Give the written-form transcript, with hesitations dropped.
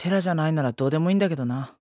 テラじゃないならどうでもいいんだけどな。